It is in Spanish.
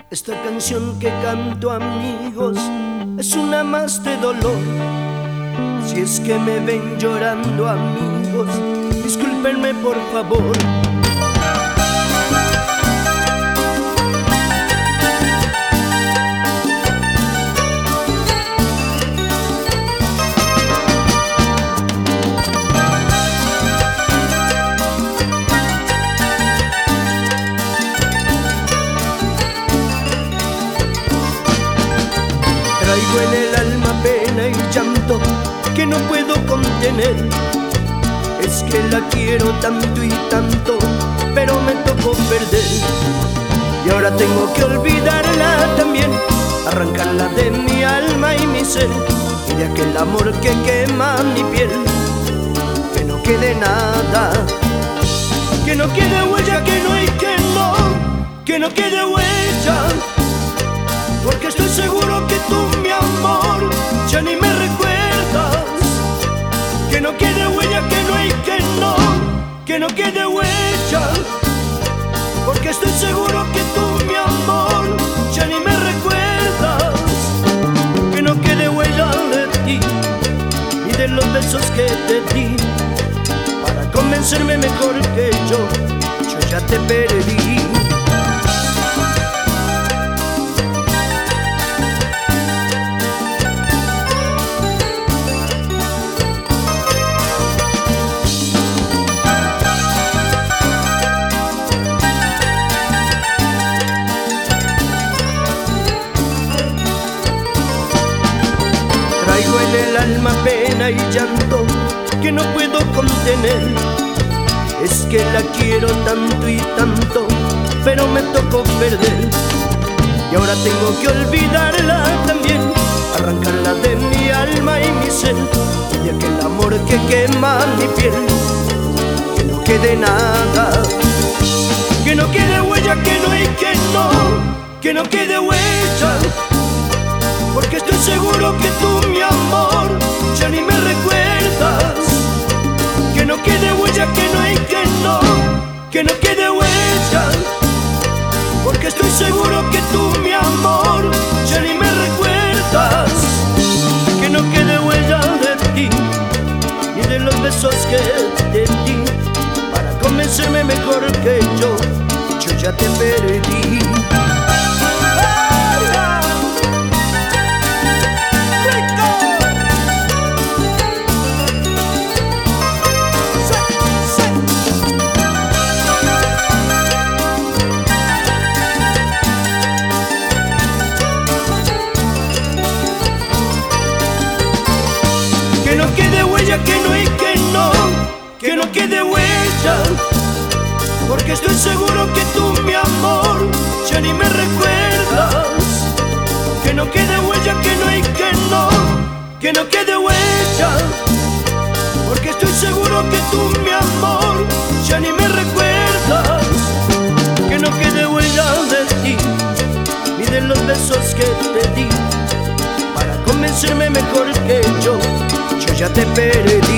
Esta canción que canto, amigos, es una más de dolor. Si es que me ven llorando, amigos, discúlpenme por favor. Traigo en el alma pena y llanto que no puedo contener. Es que la quiero tanto y tanto, pero me tocó perder. Y ahora tengo que olvidarla también, arrancarla de mi alma y mi ser, y de aquel amor que quema mi piel. Que no quede nada, que no quede huella, que no hay que no quede huella. Porque estoy seguro que tú, mi amor, ya ni me recuerdas. Que no quede huella, que no hay que no quede huella. Porque estoy seguro que tú, mi amor, ya ni me recuerdas. Que no quede huella de ti, ni de los besos que te di. Para convencerme mejor que yo ya te perdí. Traigo en el alma pena y llanto que no puedo contener. Es que la quiero tanto y tanto, pero me tocó perder. Y ahora tengo que olvidarla también, arrancarla de mi alma y mi ser, de aquel amor que quema mi piel. Que no quede nada, que no quede huella, que no hay que no quede huella. Porque estoy seguro que tú, mi amor, ya ni me recuerdas. Que no quede huella, que no hay que no quede huella. Porque estoy seguro que tú, mi amor, ya ni me recuerdas. Que no quede huella de ti, ni de los besos que te di. Para convencerme mejor que yo ya te perdí. Que no quede huella, que no hay que no quede huella. Porque estoy seguro que tú, mi amor, ya ni me recuerdas. Que no quede huella, que no hay que no quede huella. Porque estoy seguro que tú, mi amor, ya ni me recuerdas. Que no quede huella de ti, ni de los besos que te di. Para convencerme mejor que yo ya te perdí.